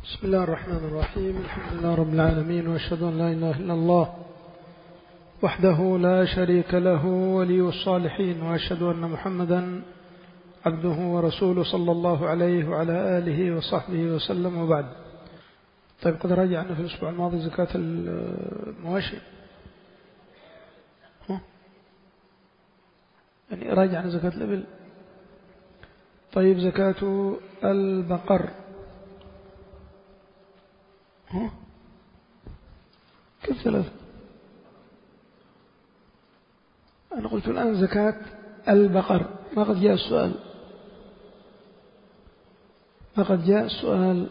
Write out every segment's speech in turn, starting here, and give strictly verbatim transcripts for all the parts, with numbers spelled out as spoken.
بسم الله الرحمن الرحيم. الحمد لله رب العالمين، وأشهد أن لا إله إلا الله وحده لا شريك له ولي الصالحين، وأشهد أن محمدا عبده ورسوله صلى الله عليه وعلى آله وصحبه وسلم، وبعد. طيب، قد راجعنا في الأسبوع الماضي زكاة المواشي، يعني راجعنا زكاة الإبل. طيب، زكاة البقر ها؟ كيف ثلاثة؟ أنا قلت الآن زكاة البقر، ما قد جاء السؤال ما قد جاء السؤال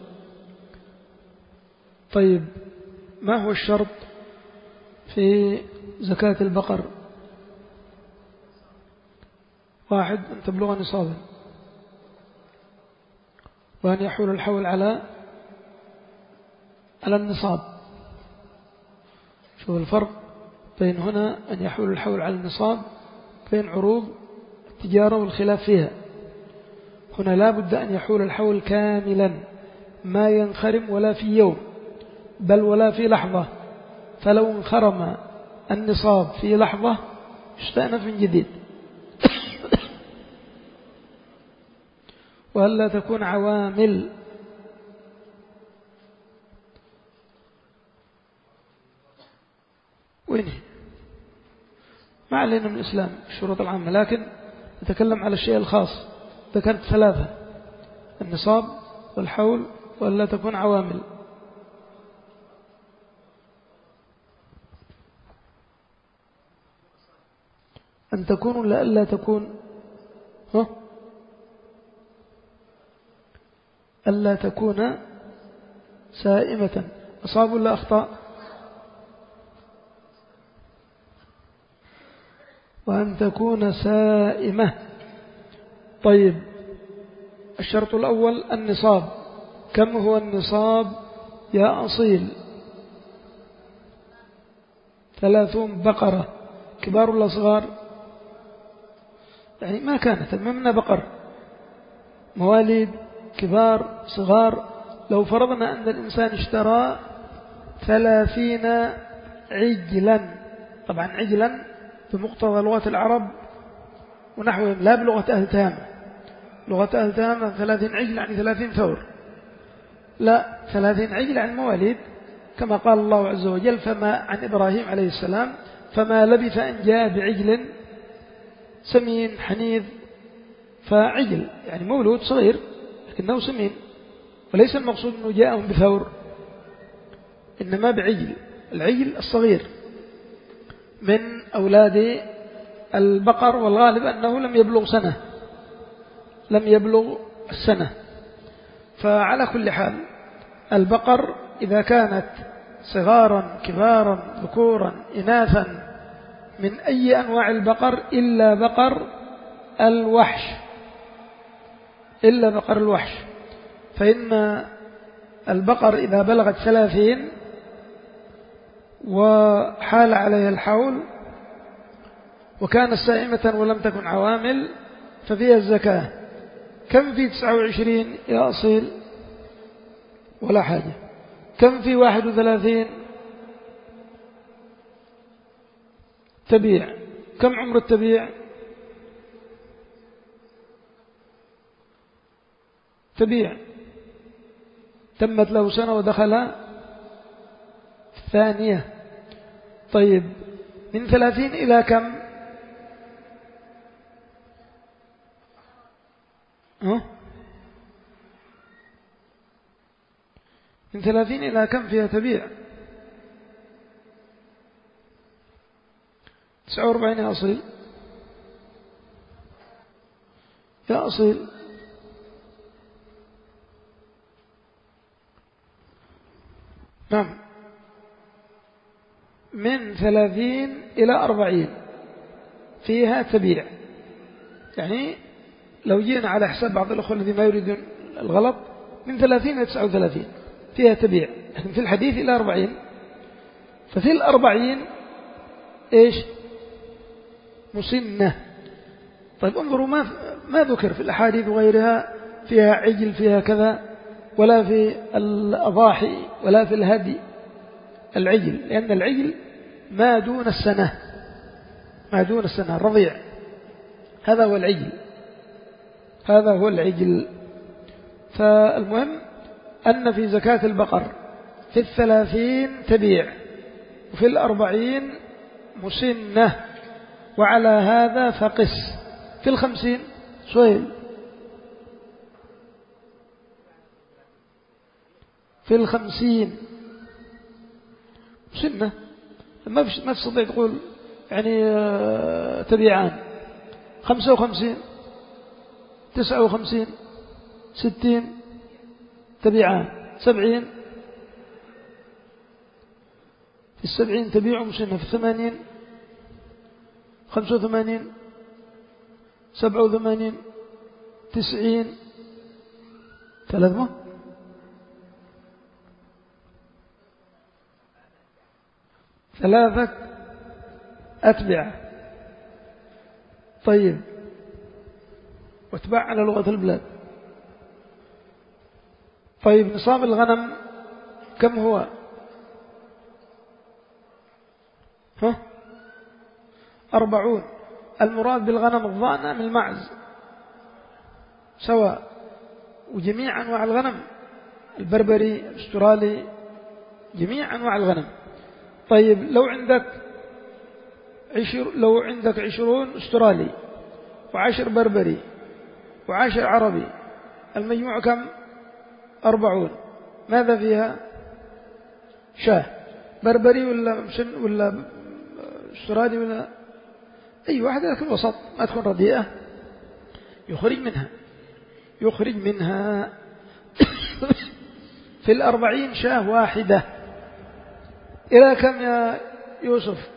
طيب، ما هو الشرط في زكاة البقر؟ واحد، أن تبلغ نصابا، وأن يحول الحول على على النصاب. شوف الفرق بين هنا أن يحول الحول على النصاب بين عروض التجارة والخلاف فيها. هنا لا بد أن يحول الحول كاملا، ما ينخرم ولا في يوم بل ولا في لحظة، فلو انخرم النصاب في لحظة استأنف من جديد. وألا تكون عوامل، وينه ما علينا من الإسلام الشروط العامة، لكن نتكلم على الشيء الخاص. ذكرت ثلاثة: النصاب والحول وألا تكون عوامل. أن تكون ولا ألا تكون؟ ها؟ ألا تكون سائمة. أصاب ولا أخطأ؟ وأن تكون سائمة. طيب، الشرط الأول النصاب. كم هو النصاب يا أصيل؟ ثلاثون بقرة. كبار ولا صغار؟ يعني ما كانت أمامنا بقر، مواليد، كبار، صغار. لو فرضنا أن الإنسان اشترى ثلاثين عجلا، طبعا عجلا بمقتضى لغة العرب ونحوهم، لا بلغة أهل تهامة. لغة أهل تهامة ثلاثين عجل يعني ثلاثين ثور، لا، ثلاثين عجل عن مواليد، كما قال الله عز وجل فما عن إبراهيم عليه السلام: فما لبث أن جاء بعجل سمين حنيذ. فعجل يعني مولود صغير لكنه سمين، وليس المقصود أنه جاءهم بثور، إنما بعجل. العجل الصغير من أولاد البقر، والغالب أنه لم يبلغ سنة لم يبلغ السنة. فعلى كل حال البقر إذا كانت صغارا كبارا ذكورا إناثا من أي أنواع البقر إلا بقر الوحش إلا بقر الوحش فإن البقر إذا بلغت ثلاثين وحال عليها الحول وكانت سائمة ولم تكن عوامل ففيها الزكاة. كم في تسعة وعشرين يا أصيل؟ ولا حاجة. كم في واحد وثلاثين؟ تبيع. كم عمر التبيع؟ تبيع تمت له سنة ودخل الثانية. طيب، من ثلاثين إلى كم؟ أه؟ من ثلاثين إلى كم فيها تبيع؟ تسعة وأربعين يا أصيل يا أصيل نعم، من ثلاثين إلى أربعين فيها تبيع. يعني لو جينا على حساب بعض الأخوة الذين ما يريدون الغلط، من ثلاثين إلى تسعة وثلاثين فيها تبيع، لكن في الحديث إلى أربعين. ففي الأربعين إيش؟ مسنة. طيب، انظروا ما ما ذكر في الأحاديث وغيرها فيها عجل فيها كذا، ولا في الأضاحي ولا في الهدي العجل، لأن العجل ما دون السنة، ما دون السنة الرضيع، هذا هو العجل، هذا هو العجل. فالمهم أن في زكاة البقر في الثلاثين تبيع وفي الأربعين مسنة، وعلى هذا فقس. في الخمسين سؤال، في الخمسين مسنة، ما فيش ما تستطيع تقول يعني تبيعان. خمسة وخمسين، تسعة وخمسين، ستين تبيعان، سبعين، في السبعين تبيع مسنة، في الثمانين خمسة وثمانين، سبعة وثمانين، تسعين ثلاثة ثلاثة أتبعة. طيب، واتباع على لغة البلاد. طيب، نصاب الغنم كم هو؟ ها؟ أربعون. المراد بالغنم الضأن أم المعز؟ سواء، وجميع أنواع الغنم، البربري، الاسترالي، جميع أنواع الغنم. طيب، لو عندك عشر لو عندك عشرون استرالي وعشر بربري وعشر عربي، المجموع كم؟ أربعون. ماذا فيها؟ شاه، بربري ولا مشن ولا استرالي ولا أي واحدة، لكن وسط، ما تكون رديئة، يخرج منها يخرج منها في الأربعين شاه واحدة. إلى كم يا يوسف؟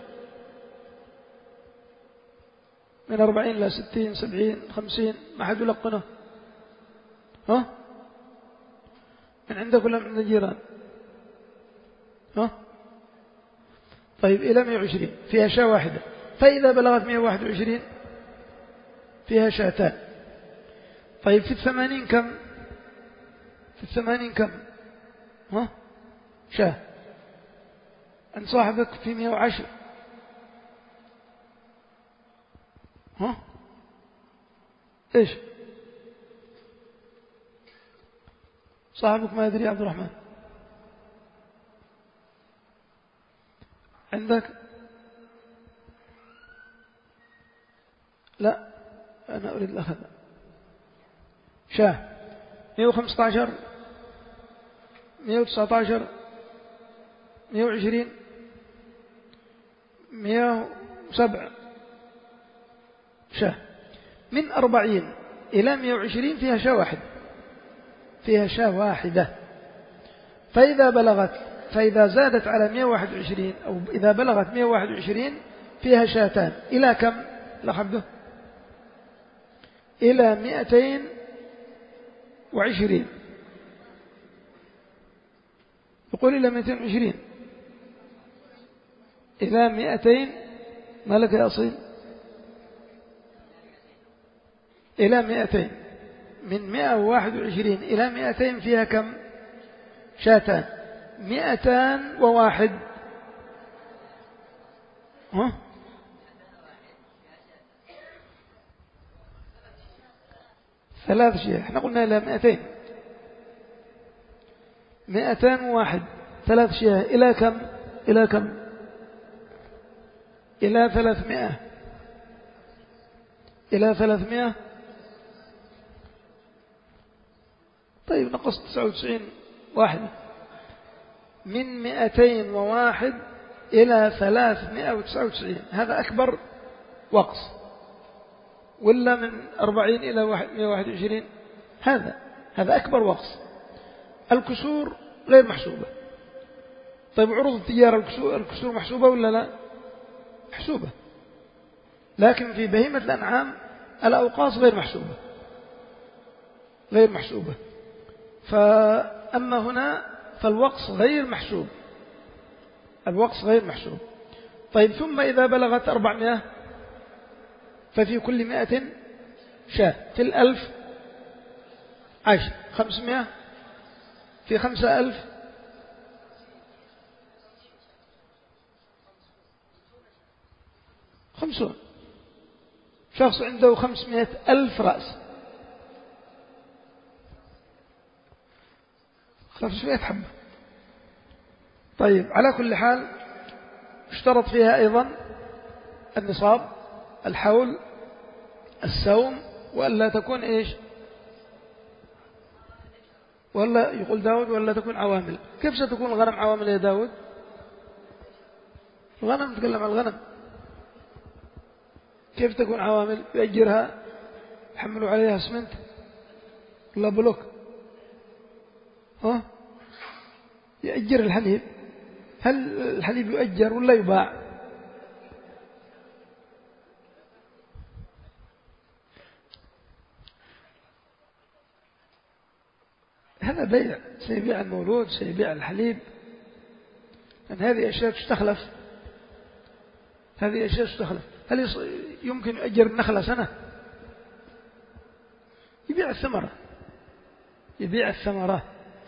من أربعين إلى ستين، سبعين، خمسين، ما حد يلقنه؟ ها؟ من عندك ولا من الجيران؟ ها؟ طيب، إلى مئة وعشرين فيها شاة واحدة. فإذا بلغت مئة وواحد وعشرين فيها شاتان. طيب، في الثمانين كم؟ في الثمانين كم؟ ها؟ شاه. عند صاحبك في مئة وعشر. ها؟ إيش؟ صاحبك ما يدري عبد الرحمن؟ عندك؟ لا، أنا أريد الأخذ. شاه مئة وخمسة عشر، مئة وتسعة عشر، مئة وعشرين، مئة وسبعة شاه. من أربعين إلى مئة وعشرين فيها شاة واحدة، فيها شاة واحدة. فإذا بلغت فإذا زادت على مئة وواحد وعشرين أو إذا بلغت مئة وواحد وعشرين فيها شاتان. إلى كم؟ لحظة، إلى مئتين وعشرين. يقول إلى مئتين وعشرين، إلى مئتين. ما لك يا أصيل؟ إلى مئتين. من مئة وواحد وعشرين إلى مئتين فيها كم؟ شاتان. مئتان وواحد، ها؟ ثلاث شيء. احنا قلنا إلى مئتين. مئتان وواحد، ثلاث شيء. إلى كم؟ إلى كم؟ إلى ثلاثمائة. إلى ثلاثمائة. طيب، نقص تسعة وتسعين واحدة. من مئتين وواحد إلى ثلاثمائة وتسعة وتسعين، هذا أكبر وقص. ولا من أربعين إلى مئة وواحد وعشرين، هذا هذا أكبر وقص. الكسور غير محسوبة. طيب، عروض التجارة الكسور, الكسور محسوبة ولا لا؟ محسوبة. لكن في بهيمة الأنعام الأوقاص غير محسوبة، غير محسوبة. فأما هنا فالوقص غير محسوب، الوقص غير محسوب. طيب، ثم إذا بلغت أربعمائة ففي كل مائة شاة. في الألف عشر، خمسمائة في خمسة ألف خمسون شخص عنده خمسمائة ألف رأس، خمسمائة حبة. طيب على كل حال اشترط فيها أيضا النصاب، الحول، السوم، وألا تكون إيش، ولا يقول داود ولا تكون عوامل. كيف ستكون الغنم عوامل يا داود؟ الغنم، نتكلم عن الغنم، كيف تكون عوامل؟ يأجرها، يحملوا عليها اسمنت ولا بلوك؟ ها؟ يأجر الحليب، هل الحليب يؤجر ولا يباع؟ هذا بيع، سيبيع المولود، سيبيع الحليب، لأن هذه أشياء تستخلف، هذه أشياء تستخلف. هل يمكن يؤجر النخلة سنة؟ يبيع الثمرة، يبيع الثمرة.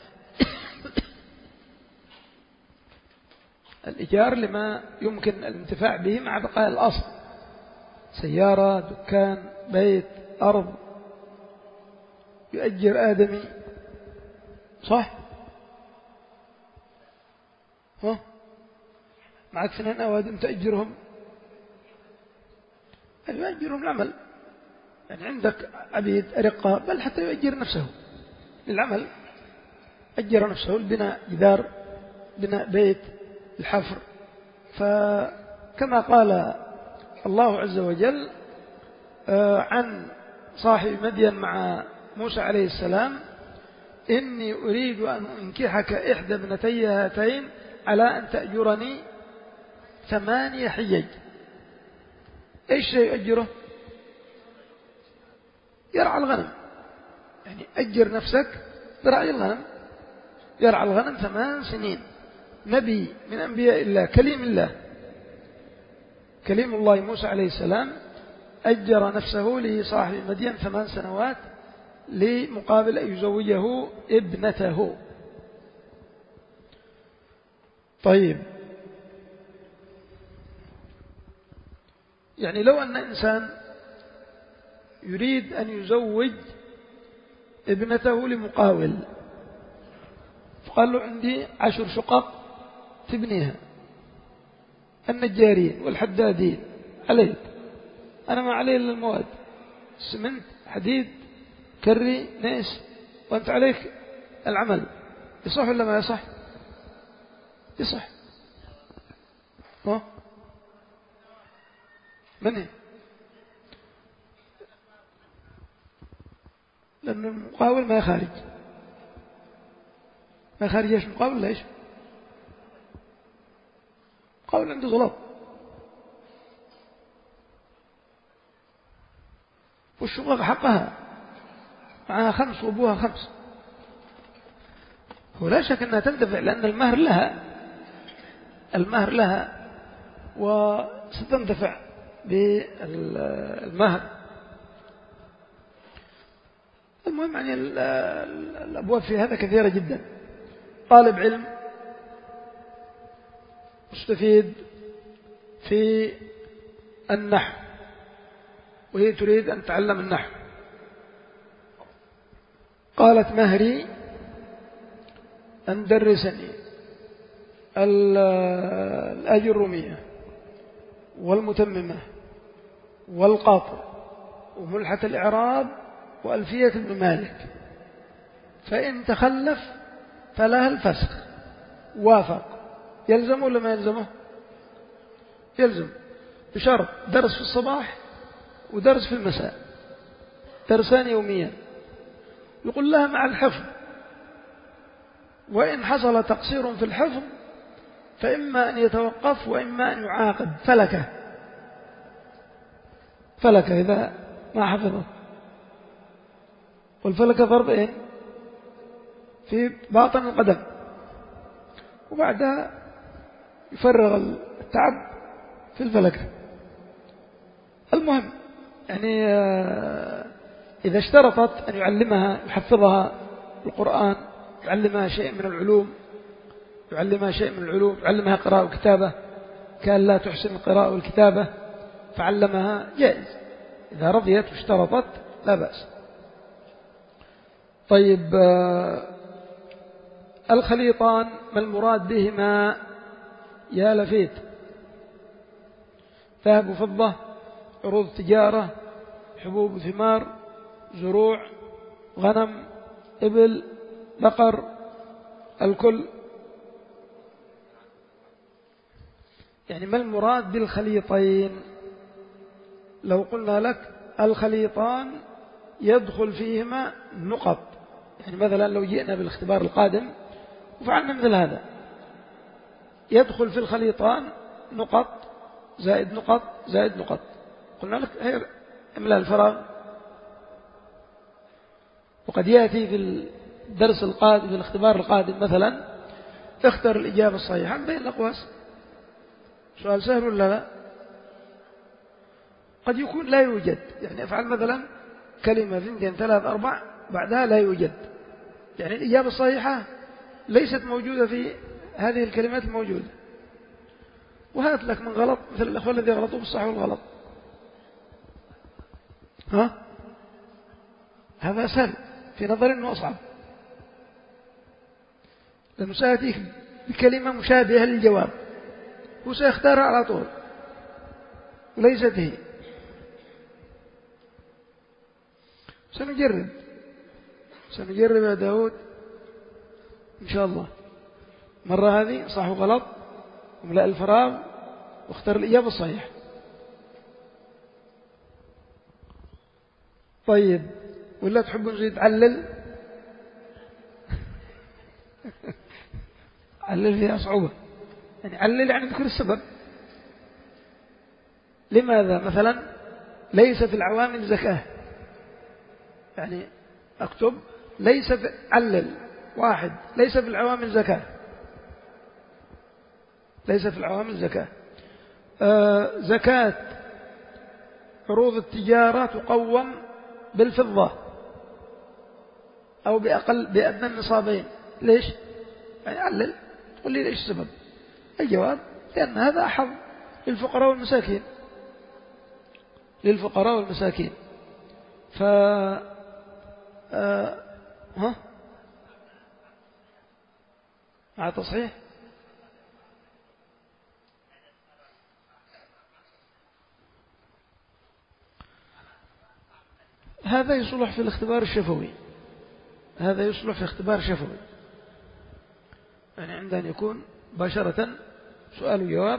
الإيجار لما يمكن الانتفاع به مع بقاء الأصل، سيارة، دكان، بيت، أرض، يؤجر آدمي، صح؟ ها؟ معك اثنين أوادم تأجرهم، يؤجرهم العمل، يعني عندك عبيد، أرقة، بل حتى يؤجر نفسه للعمل، أجر نفسه البناء، جدار، بناء بيت، الحفر. فكما قال الله عز وجل عن صاحب مدين مع موسى عليه السلام: إني أريد أن أنكحك إحدى ابنتي هاتين على أن تأجرني ثمانية حجج. إيش يؤجره؟ يرعى الغنم، يعني أجر نفسك برعي الغنم، يرعى الغنم ثمان سنين. نبي من أنبياء الله، كليم الله، كليم الله موسى عليه السلام، أجر نفسه لصاحب مدين ثمان سنوات لمقابل أن يزوجه ابنته. طيب، يعني لو أن إنسان يريد أن يزوج ابنته لمقاول، فقال له: عندي عشر شقق تبنيها، النجارين والحدادين علي، أنا ما علي إلا المواد، سمنت، حديد، كري، نيس، وأنت عليك العمل. يصح ولا ما يصح؟ يصح. ها؟ من هي؟ لأن المقاول ما يخارج، ما يخارج. ايش مقاول؟ ليش مقاول عنده غلط، والشقق حقها معها خمس وابوها خمس، ولا شك أنها تندفع، لأن المهر لها، المهر لها وستندفع بالمهر. المهم يعني الأبواب في هذا كثيرة جدا. طالب علم مستفيد في النحو، وهي تريد أن تعلم النحو، قالت: مهري أن درسني الأجرومية والمتممة والقاطر وملحة الإعراب وألفية ابن مالك، فإن تخلف فلها الفسخ. وافق، يلزم ولا ما يلزمه؟ يلزم، بشرط درس في الصباح ودرس في المساء، درسان يوميا. يقول لها مع الحفظ، وإن حصل تقصير في الحفظ فإما أن يتوقف وإما أن يعاقب، فلكه فلكه إذا ما حفظه. والفلكة ضربين في باطن القدم، وبعدها يفرغ التعب في الفلكة. المهم يعني إذا اشترطت أن يعلمها، يحفظها القرآن، يعلمها شيء من العلوم يعلمها شيء من العلوم يعلمها قراءة وكتابة، كان لا تحسن القراءة والكتابة فعلمها، جائز إذا رضيت واشترطت لا بأس. طيب الخليطان ما المراد بهما؟ يا لفيت، ذهب وفضة، عروض تجارة، حبوب وثمار، زروع، غنم، إبل، بقر، الكل. يعني ما المراد بالخليطين؟ لو قلنا لك الخليطان يدخل فيهما نقط، يعني مثلا لو جئنا بالاختبار القادم وفعلنا مثل هذا، يدخل في الخليطان نقط زائد نقط زائد نقط، قلنا لك هي املأ الفراغ. وقد يأتي في الدرس القادم في الاختبار القادم مثلا اختر الإجابة الصحيحة بين الأقواس. سؤال سهل ولا لا؟ قد يكون لا يوجد، يعني افعل مثلا كلمة اثنين ثلاث أربع بعدها لا يوجد، يعني الإجابة الصحيحة ليست موجودة في هذه الكلمات الموجودة، وهات لك من غلط مثل الأخوة الذي غلطوا بالصح والغلط. ها؟ هذا سهل في نظر أنه أصعب، لأنه سيأتيك بكلمة مشابهة للجواب وسيختارها على طول وليست هي. سنجرب سنجرب يا داود إن شاء الله، مرة هذه صح وغلط وملأ الفراغ واختار الإجابة الصحيحة. طيب ولا تحب نزيد علل؟ علل فيها صعوبة، يعني علل يعني ذكر السبب. لماذا مثلا ليس في العوامل زكاة؟ يعني أكتب ليس في علل واحد ليس في العوامل زكاة، ليس في العوامل زكاة. آه زكاة عروض التجارة تقوم بالفضة أو بأقل بأدنى النصابين. ليش؟ يعني علل، تقول لي ليش السبب؟ الجواب لأن هذا أحظ للفقراء والمساكين، للفقراء والمساكين. ف آه... ها مع تصحيح هذا يصلح في الاختبار الشفوي، هذا يصلح في اختبار شفوي، يعني عند أن يكون مباشرة سؤال وجواب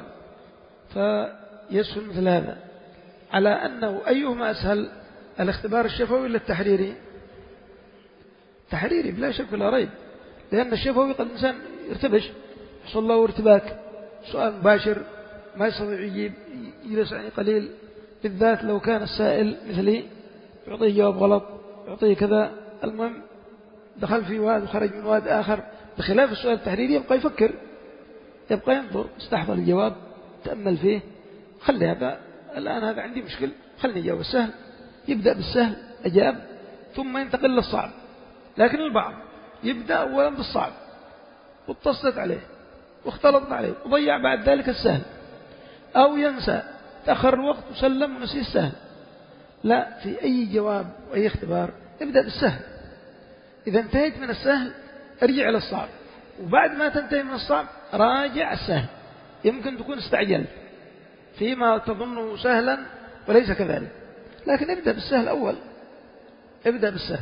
فيسهل مثل هذا، على أنه أيهما أسهل الاختبار الشفوي ولا التحريري؟ تحريري بلا شك ولا ريب، لأن الشفوي قد الإنسان يرتبش، يحصل له ارتباك، سؤال مباشر ما يستطيع يجيب، يجلس يعني قليل، بالذات لو كان السائل مثلي يعطيه جواب غلط، يعطيه كذا، المهم دخل في واد وخرج من واد آخر. بخلاف السؤال التحريري يبقى يفكر، يبقى ينظر، استحضر الجواب، تأمل فيه، خلي هذا الآن هذا عندي مشكل، خلني أجاوب السهل، يبدأ بالسهل أجاب ثم ينتقل للصعب. لكن البعض يبدأ أولا بالصعب واتصلت عليه واختلطت عليه وضيع بعد ذلك السهل، أو ينسى تأخر الوقت وسلم ونسي السهل. لا، في أي جواب وأي اختبار ابدأ بالسهل، إذا انتهيت من السهل ارجع إلى الصعب، وبعد ما تنتهي من الصعب راجع السهل. يمكن تكون استعجلت فيما تظنه سهلا وليس كذلك، لكن ابدأ بالسهل أول، ابدأ بالسهل.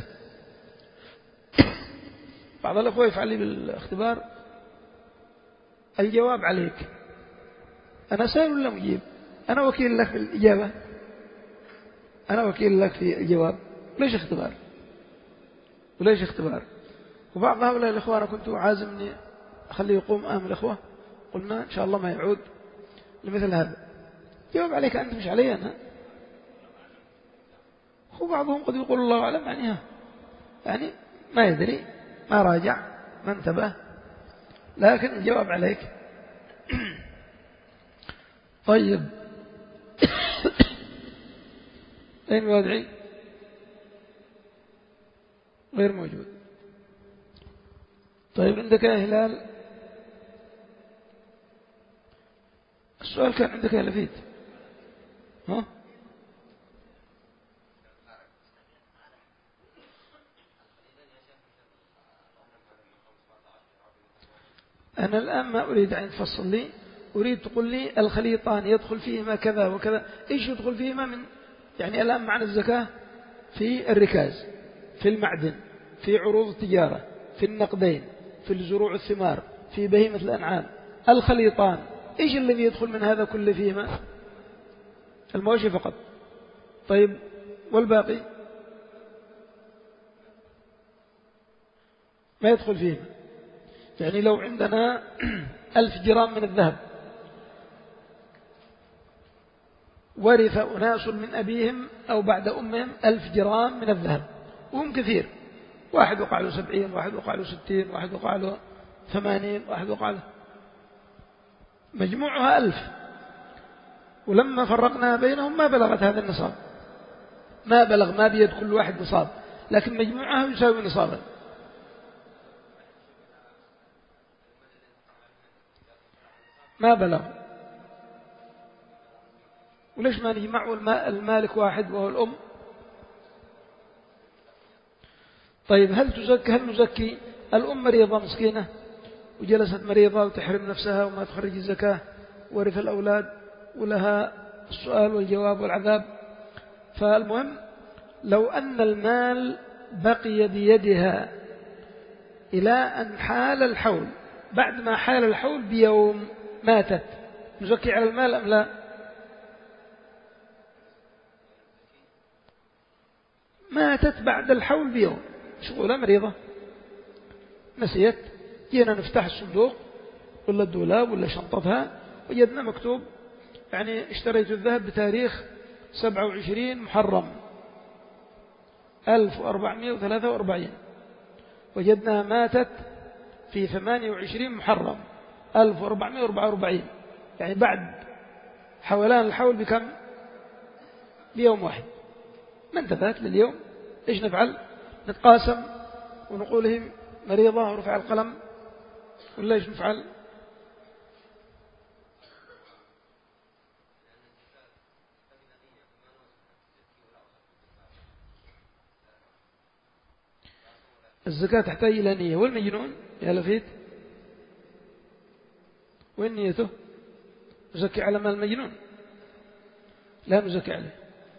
بعض الأخوة يفعل لي بالاختبار الجواب عليك، أنا سائل ولا مجيب؟ أنا وكيل لك في الإجابة، أنا وكيل لك في الجواب، ليش اختبار وليش اختبار؟ وبعض هؤلاء الأخوة أنا كنت عازمني أخليه يقوم أمام الأخوة، قلنا إن شاء الله ما يعود لمثل هذا، جواب عليك أنت مش علي أنا. وبعضهم قد يقول الله أعلم، يعني يعني ما يدري، ما راجع، ما انتبه، لكن الجواب عليك. طيب أين وادعي؟ غير موجود. طيب عندك يا هلال السؤال كان عندك يا لفيت ها؟ أنا الآن ما أريد أن تفصل لي، أريد تقول لي الخليطان يدخل فيهما كذا وكذا، إيش يدخل فيهما من يعني الآن معنى الزكاة في الركاز، في المعدن، في عروض التجارة، في النقدين، في الزروع الثمار، في بهيمة الأنعام. الخليطان إيش الذي يدخل من هذا كله فيهما؟ المواشي فقط. طيب والباقي ما يدخل فيهما. يعني لو عندنا ألف جرام من الذهب ورث أناس من أبيهم أو بعد أمهم ألف جرام من الذهب وهم كثير، واحد وقع له سبعين، واحد وقع له ستين، واحد وقع له ثمانين، واحد وقع له مجموعها ألف، ولما فرقنا بينهم ما بلغت هذا النصاب، ما بلغ ما بيد كل واحد نصاب، لكن مجموعها يساوي نصابا. ما بلغ، وليش ما نجمع المالك واحد وهو الأم؟ طيب هل تزكي هل نزكي الأم مريضة مسكينة وجلست مريضة وتحرم نفسها وما تخرج الزكاة ورث الأولاد ولها السؤال والجواب والعذاب؟ فالمهم لو أن المال بقي بيدها إلى أن حال الحول، بعد ما حال الحول بيوم ماتت، نزكي على المال أم لا؟ ماتت بعد الحول بيوم، شغولة مريضة نسيت، جينا نفتح الصندوق ولا الدولاب ولا شنطتها وجدنا مكتوب يعني اشتريت الذهب بتاريخ سبعة وعشرين محرم ألف وأربعمائة وثلاثة وأربعين، وجدناها ماتت في ثمانية وعشرين محرم ألف وأربعمائة وأربعة وأربعين، يعني بعد حولان الحول بكم؟ بيوم واحد. ما انتبهت لليوم، إيش نفعل؟ نتقاسم ونقول هي مريضة ورفع القلم، ولا إيش نفعل؟ الزكاة تحتاج إلى نية، والمجنون يا لفيت وين نيته؟ نزكي على مال المجنون؟ لا نزكي عليه.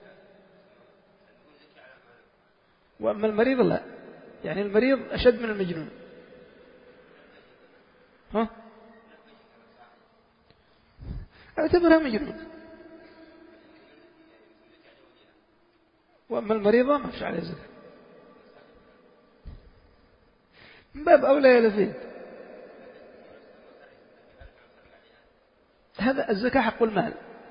وأما المريض لا، يعني المريض أشد من المجنون. ها؟ اعتبرها مجنون. وأما المريضة ما فيش عليه زكاة. من باب أولى يا لفيت، هذا الزكاة حق المال،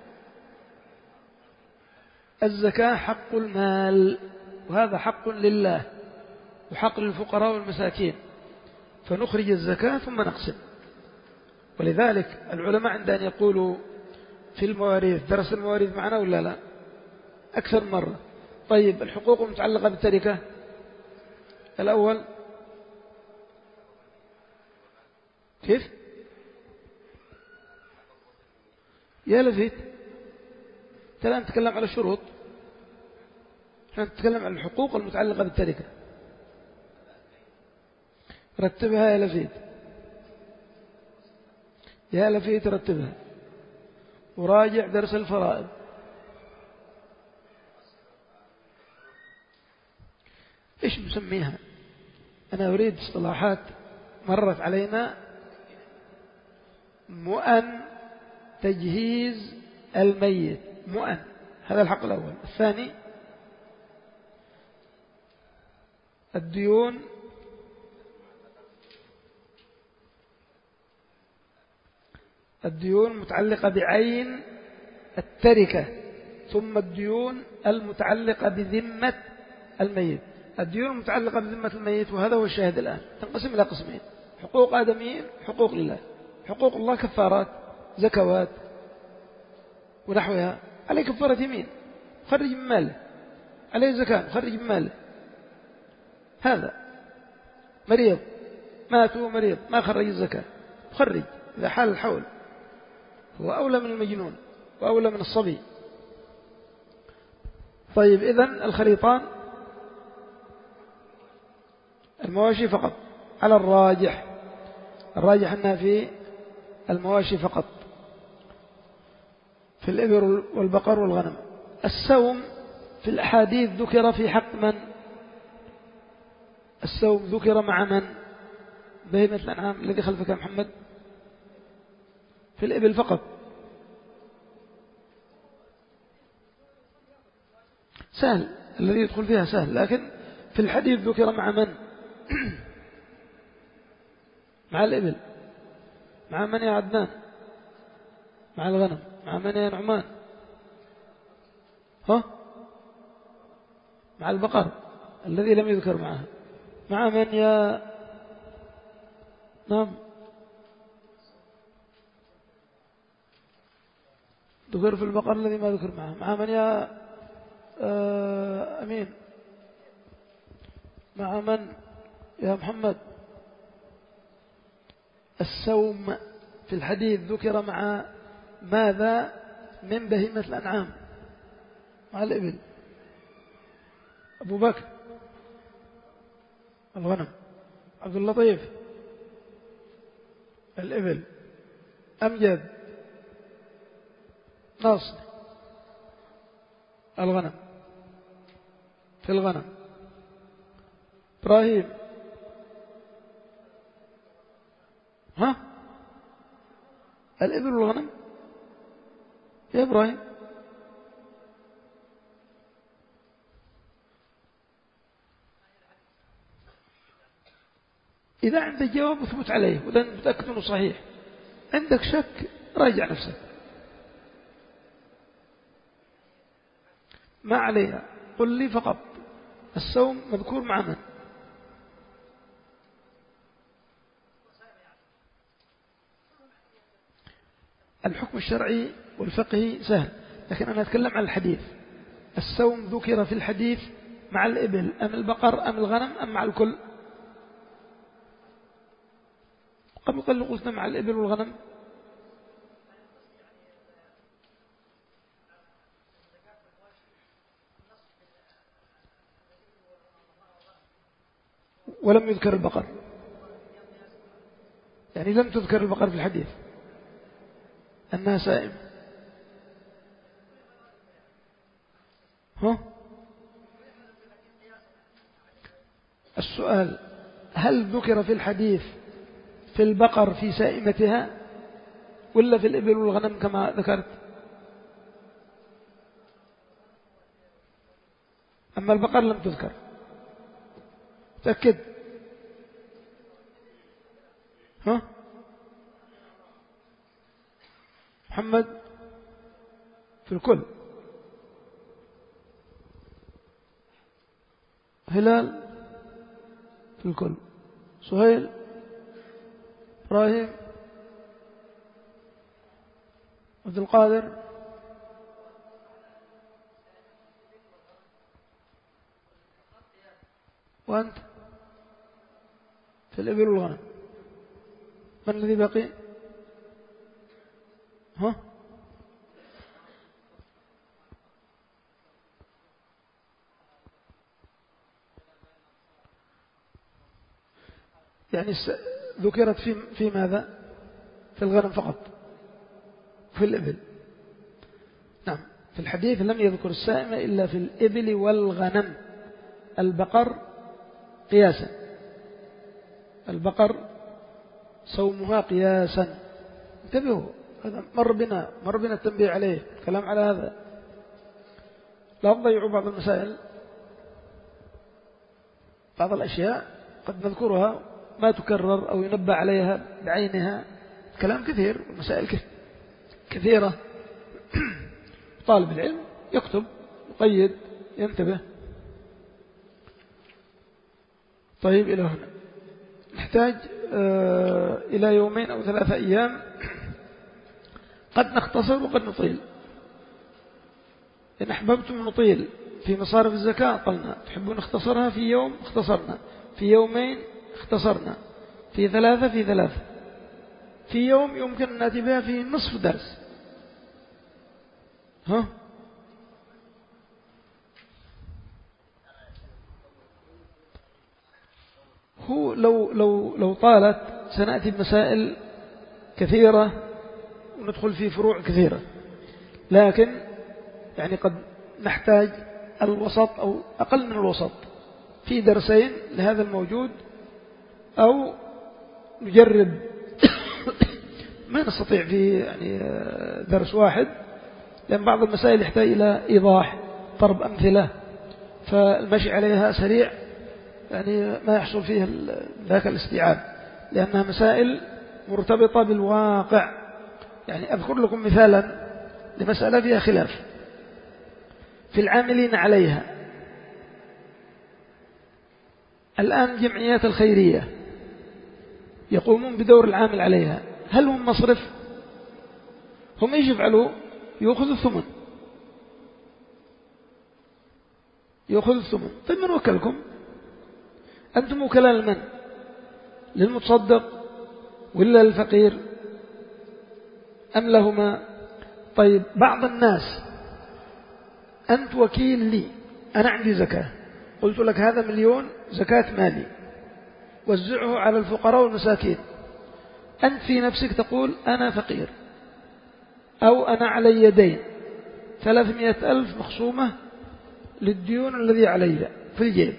الزكاة حق المال، وهذا حق لله وحق للفقراء والمساكين، فنخرج الزكاة ثم نقسم. ولذلك العلماء عندما يقولوا في المواريث، درس المواريث معنا ولا لا؟ أكثر مرة. طيب الحقوق المتعلقة بالتركة، الأول كيف؟ يا لفيت الآن نتكلم على الشروط، نحن نتكلم عن الحقوق المتعلقة بالتركة. رتبها يا لفيت، يا لفيت رتبها وراجع درس الفرائض. إيش مسميها؟ أنا أريد اصطلاحات مرت علينا. مؤن تجهيز الميت، مؤن، هذا الحق الأول. الثاني الديون، الديون متعلقة بعين التركة، ثم الديون المتعلقة بذمة الميت. الديون المتعلقة بذمة الميت، وهذا هو الشاهد الآن، تنقسم إلى قسمين: حقوق آدميين، حقوق لله. حقوق الله كفارات، زكوات ونحوها، عليه كفارة يمين، خرج من ماله، عليه زكاة، خرج من ماله. هذا مريض مات وهو مريض ما خرج الزكاة، خرج إذا حال الحول، هو أولى من المجنون وأولى من الصبي. طيب إذن الخريطان المواشي فقط على الراجح، الراجح أنها في المواشي فقط، في الإبل والبقر والغنم. السوم في الأحاديث ذكر في حق من؟ السوم ذكر مع من؟ بهيمة الأنعام الذي خلفك يا محمد، في الإبل فقط. سهل الذي يدخل فيها سهل، لكن في الحديث ذكر مع من؟ مع الإبل. مع من يا عدنان؟ مع الغنم. مع من يا نعمان؟ ها؟ مع البقر الذي لم يذكر معها. مع من يا نعم؟ ذكر في البقر الذي ما ذكر معها. مع من يا أمين؟ مع من يا محمد؟ السوم في الحديث ذكر مع ماذا من بهيمة الأنعام؟ مع الإبل. أبو بكر الغنم. عبد اللطيف الإبل. أمجد ناصر الغنم، في الغنم. إبراهيم ها؟ الإبل والغنم يا إبراهيم. إذا عندك جواب اثبت عليه، وإذا متأكد أنه صحيح. عندك شك راجع نفسك، ما عليها. قل لي فقط السوم مذكور مع من؟ الحكم الشرعي والفقهي سهل، لكن أنا أتكلم عن الحديث. السوم ذكر في الحديث مع الإبل أم البقر أم الغنم أم مع الكل؟ قبل قل قلنا مع الإبل والغنم. ولم يذكر البقر، يعني لم تذكر البقر في الحديث أنها سائم. ها؟ السؤال هل ذكر في الحديث في البقر في سائمتها ولا في الإبل والغنم كما ذكرت؟ أما البقر لم تذكر. تأكد. ها؟ محمد في الكل. هلال في الكل. سهيل. إبراهيم. عبد القادر. وأنت في الإبل والغنم. من الذي بقي؟ ها؟ يعني ذكرت في في ماذا؟ في الغنم فقط، في الإبل. نعم، في الحديث لم يذكر السائمة إلا في الإبل والغنم. البقر قياسا، البقر صومها قياسا. انتبهوا، هذا مر بنا مر بنا التنبيه عليه، الكلام على هذا. لا تضيعوا بعض المسائل، بعض الأشياء قد نذكرها ما تكرر أو ينبه عليها بعينها. كلام كثير، مسائل كثيرة. طالب العلم يكتب، يقيد، ينتبه. طيب إلى هنا نحتاج آه إلى يومين أو ثلاثة أيام، قد نختصر وقد نطيل. إن أحببتم نطيل في مصارف الزكاة طلنا، تحبون نختصرها في يوم اختصرنا، في يومين اختصرنا، في ثلاثة في ثلاثة، في يوم يمكن أن نأتي بها في نصف درس. ها هو لو لو لو طالت سنأتي بمسائل كثيرة وندخل في فروع كثيرة، لكن يعني قد نحتاج الوسط أو أقل من الوسط في درسين لهذا الموجود، أو نجرب ما نستطيع في يعني درس واحد، لأن بعض المسائل يحتاج إلى إيضاح ضرب أمثلة، فالمشي عليها سريع يعني ما يحصل فيه ذاك الاستيعاب، لأنها مسائل مرتبطة بالواقع. يعني أذكر لكم مثالا لمسألة فيها خلاف في العاملين عليها. الآن جمعيات الخيرية يقومون بدور العامل عليها، هل هم مصرف؟ هم ايش يفعلوا؟ يأخذوا الثمن، يأخذوا الثمن. طيب من وكلكم؟ أنتم وكلاء لمن؟ للمتصدق ولا للفقير أم لهما؟ طيب بعض الناس أنت وكيل لي، أنا عندي زكاة، قلت لك هذا مليون زكاة مالي وزعه على الفقراء والمساكين، أنت في نفسك تقول أنا فقير أو أنا علي دين ثلاثمائة ألف مخصومة للديون الذي علي في الجيب،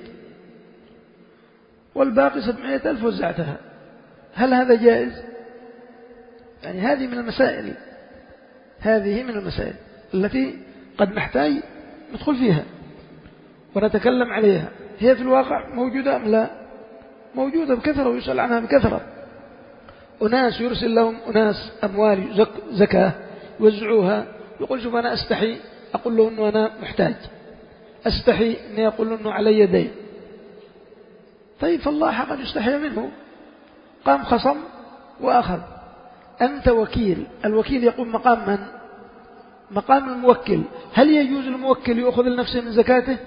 والباقي سبعمائة ألف وزعتها، هل هذا جائز؟ يعني هذه من المسائل، هذه من المسائل التي قد نحتاج ندخل فيها ونتكلم عليها. هي في الواقع موجودة أم لا؟ موجودة بكثرة ويسأل عنها بكثرة. أناس يرسل لهم أناس أموال زك زكاة يوزعوها، يقول شوف أنا أستحي أقول له أنه أنا محتاج، أستحي أني أقول له أنه علي دين. طيب فالله حقا يستحي منه، قام خصم وأخذ. أنت وكيل، الوكيل يقوم مقام من؟ مقام الموكل. هل يجوز الموكل يأخذ لنفسه من زكاته؟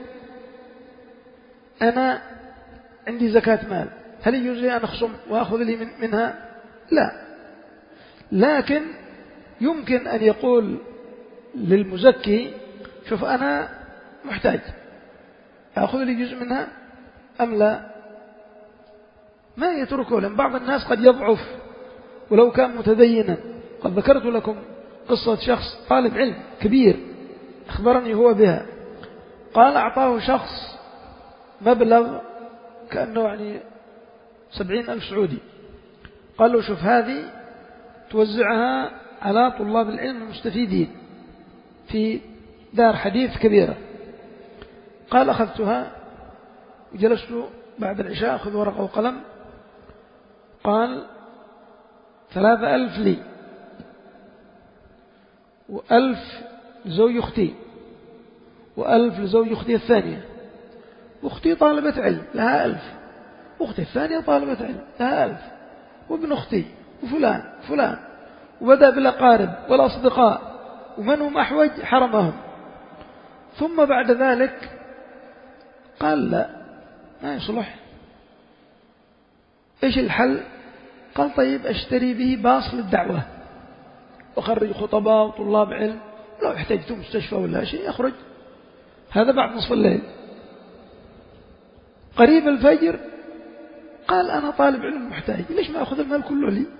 أنا عندي زكاة مال، هل يجوز لي أن أخصم وأخذ لي من منها؟ لا. لكن يمكن أن يقول للمزكي شوف أنا محتاج، أخذ لي جزء منها أم لا؟ ما يتركه، لأن بعض الناس قد يضعف ولو كان متدينا. قد ذكرت لكم قصة شخص طالب علم كبير أخبرني هو بها، قال أعطاه شخص مبلغ كأنه يعني سبعين ألف سعودي، قال له شوف هذه توزعها على طلاب العلم المستفيدين في دار حديث كبيرة. قال أخذتها وجلست بعد العشاء أخذ ورقة وقلم، قال ثلاثة ألف لي وألف لزوج أختي وألف لزوج أختي الثانية، أختي طالبة علم لها ألف، أختي الثانية طالبة علم لها ألف، وابن أختي وفلان فلان، وبدأ بالأقارب والأصدقاء ومن هم أحوج حرمهم. ثم بعد ذلك قال لا ما يصلح، إيش الحل؟ قال طيب أشتري به باص للدعوة وخرج خطباء وطلاب علم، لو احتجت مستشفى ولا شيء أخرج. هذا بعد نصف الليل. قريب الفجر قال أنا طالب علم محتاج، ليش ما أخذ المال كله لي؟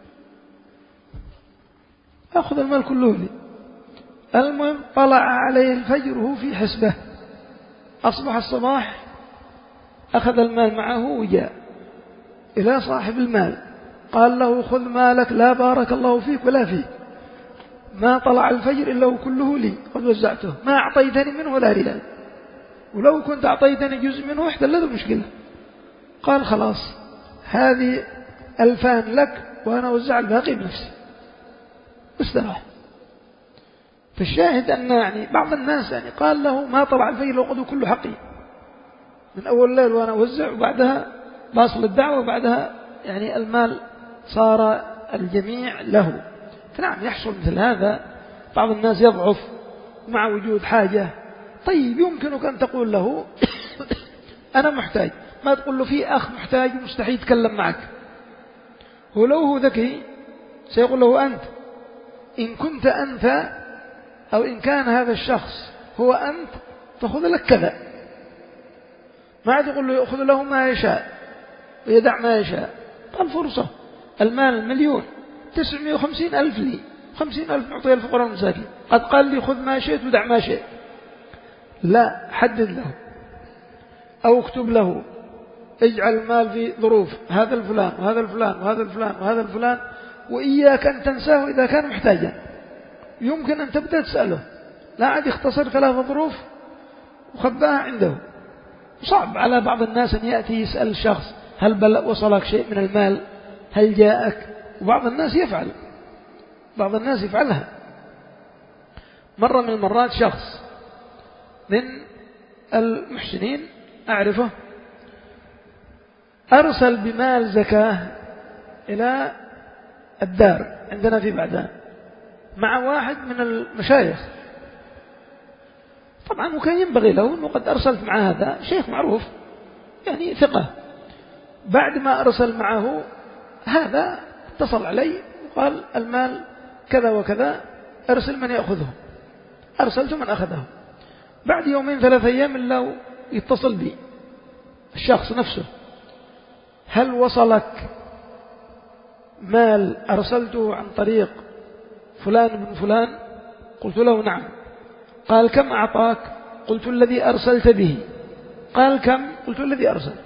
أخذ المال كله لي. المهم طلع عليه الفجر وهو في حسبه، أصبح الصباح أخذ المال معه وجاء إلى صاحب المال قال له خذ مالك لا بارك الله فيك ولا فيك، ما طلع الفجر إلا كله لي قد وزعته، ما أعطيتني منه ولا ريال، ولو كنت أعطيتني جزء منه احتلت المشكلة. قال خلاص هذه ألفان لك وأنا أوزع الباقي بنفسي، استراح. فالشاهد أن يعني بعض الناس يعني قال له ما طلع الفجر وقد كله حقي من أول الليل وأنا أوزع، وبعدها باصل الدعوة، وبعدها يعني المال صار الجميع له. فنعم يحصل مثل هذا، بعض الناس يضعف مع وجود حاجة. طيب يمكنك أن تقول له أنا محتاج، ما تقول له في أخ محتاج ومستحيل يتكلم معك، هو لو هو ذكي سيقول له أنت، إن كنت أنت أو إن كان هذا الشخص هو أنت فخذ لك كذا، ما عاد يقول له يأخذ له ما يشاء ويدع ما يشاء. قال فرصة، المال مليون تسعمائة وخمسين ألف لي، خمسين ألف نعطيها الفقراء والمساكين. قد قال لي خذ ما شئت ودع ما شئت. لا، حدد له أو اكتب له، اجعل المال في ظروف هذا الفلان وهذا الفلان وهذا الفلان وهذا الفلان، وإياك أن تنساه إذا كان محتاجا. يمكن أن تبدأ تسأله، لا عاد يختصر ثلاثة ظروف وخباها عنده. صعب على بعض الناس أن يأتي يسأل الشخص هل بل وصلك شيء من المال، هل جاءك، وبعض الناس يفعل بعض الناس يفعلها. مرة من المرات شخص من المحسنين أعرفه أرسل بمال زكاة إلى الدار عندنا في بعدان مع واحد من المشايخ. طبعا وكان ينبغي له أنه قد أرسلت مع هذا شيخ معروف يعني ثقة. بعد ما أرسل معه هذا اتصل علي وقال المال كذا وكذا، أرسل من يأخذه. أرسلت من أخذه. بعد يومين ثلاثة أيام إلا يتصل بي الشخص نفسه، هل وصلك مال أرسلته عن طريق فلان بن فلان؟ قلت له نعم. قال كم أعطاك؟ قلت الذي أرسلت به. قال كم؟ قلت الذي أرسلت.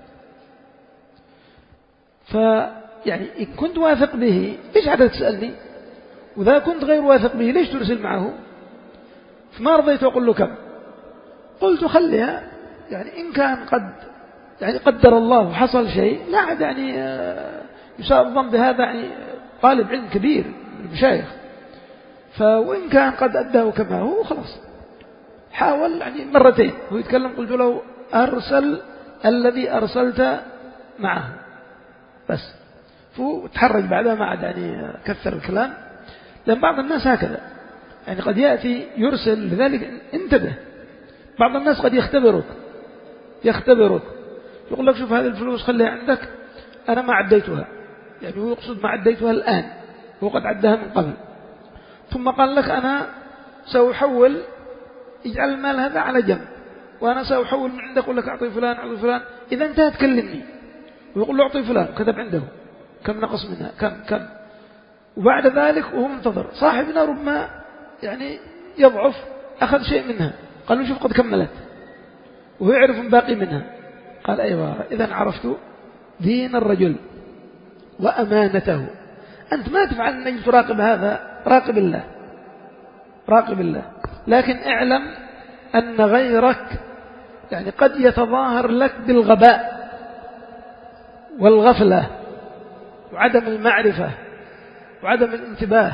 فيعني إن كنت واثق به ليش عاد تسألني؟ وإذا كنت غير واثق به ليش ترسل معه؟ فما رضيت أقول له كم. قلت خليها، يعني إن كان قد يعني قدر الله وحصل شيء لا عاد يعني يساء الظن بهذا، يعني طالب علم كبير من المشايخ، فوإن كان قد أداه كما هو خلاص. حاول يعني مرتين هو يتكلم، قلت له أرسل الذي أرسلت معه بس. فتحرج بعدها ما عاد يعني كثر الكلام، لأن بعض الناس هكذا يعني قد يأتي يرسل. لذلك انتبه، بعض الناس قد يختبرك يختبرك يقول لك شوف هذه الفلوس خليها عندك، أنا ما عديتها، يعني هو يقصد ما عديتها الآن، هو قد عدها من قبل. ثم قال لك أنا سأحول، اجعل المال هذا على جنب وأنا سأحول من عندك، أقول لك أعطي فلان أعطي فلان، إذا انتهى تكلمني ويقول له أعطي فلان، كتب عنده كم نقص منها كم كم. وبعد ذلك وهو منتظر صاحبنا ربما يعني يضعف، أخذ شيء منها، قال له شوف قد كملت وهو يعرف باقي منها. قال أيوة، إذا عرفت دين الرجل وأمانته. أنت ما تفعل أنك تراقب هذا، راقب الله راقب الله، لكن اعلم أن غيرك يعني قد يتظاهر لك بالغباء والغفلة وعدم المعرفة وعدم الانتباه،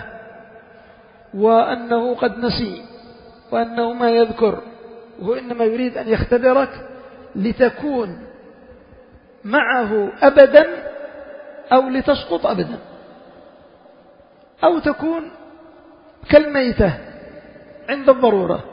وأنه قد نسي وأنه ما يذكر، وهو إنما يريد أن يختبرك لتكون معه أبدا أو لتسقط أبدا، أو تكون كالميتة عند الضرورة،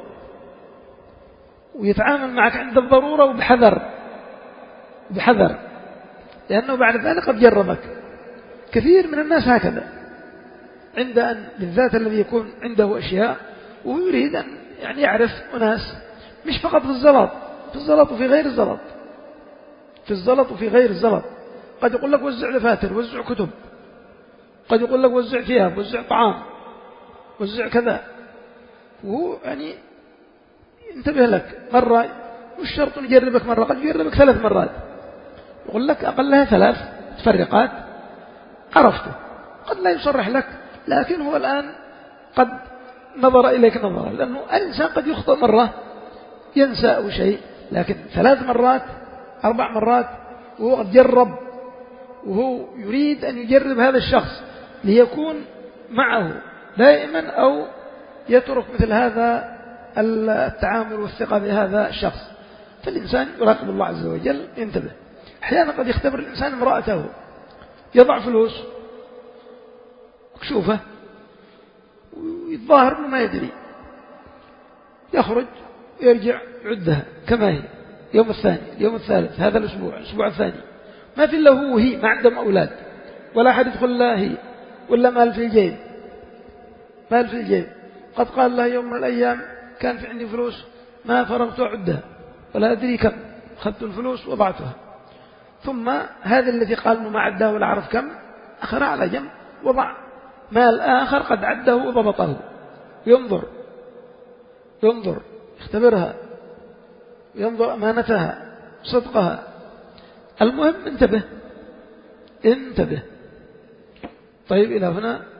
ويتعامل معك عند الضرورة وبحذر بحذر، لأنه بعد ذلك قد جربك. كثير من الناس هكذا، عند أن بالذات الذي يكون عنده أشياء وهو يريد أن يعني يعرف أناس، مش فقط في الزلط، في الزلط وفي غير الزلط، في الزلط وفي غير الزلط. قد يقول لك وزع دفاتر، وزع كتب، قد يقول لك وزع ثياب، وزع طعام، وزع كذا، وهو يعني انتبه لك مرة، مش شرط يجربك مرة، قد يجربك ثلاث مرات، يقول لك أقلها ثلاث تفرقات عرفته. قد لا يصرح لك، لكن هو الآن قد نظر إليك نظرة، لأنه الإنسان قد يخطئ مرة ينسى أو شيء، لكن ثلاث مرات أربع مرات وهو قد جرب، وهو يريد أن يجرب هذا الشخص ليكون معه دائما، أو يترك مثل هذا التعامل والثقة بهذا الشخص. فالإنسان يراقب الله عز وجل، ينتبه. أحيانا قد يختبر الإنسان امرأته، يضع فلوس مكشوفة ويتظاهر أنه ما يدري، يخرج يرجع عدها كما هي، يوم الثاني اليوم الثالث هذا الأسبوع الأسبوع الثاني، ما في إلا هو وهي، ما عندهم أولاد، ولا أحد يدخل لا هي ولا مال في الجيب، مال في الجيب. قد قال له يوم من الأيام كان في عندي فلوس ما فرغت أعدها ولا أدري كم، أخذت الفلوس وضعتها، ثم هذا الذي قال أنه ما عداه ولا عرف كم أخر على جنب، وضع مال آخر قد عده وضبطه، ينظر ينظر يختبرها، ينظر أمانتها صدقها. المهم انتبه انتبه. طيب إلى هنا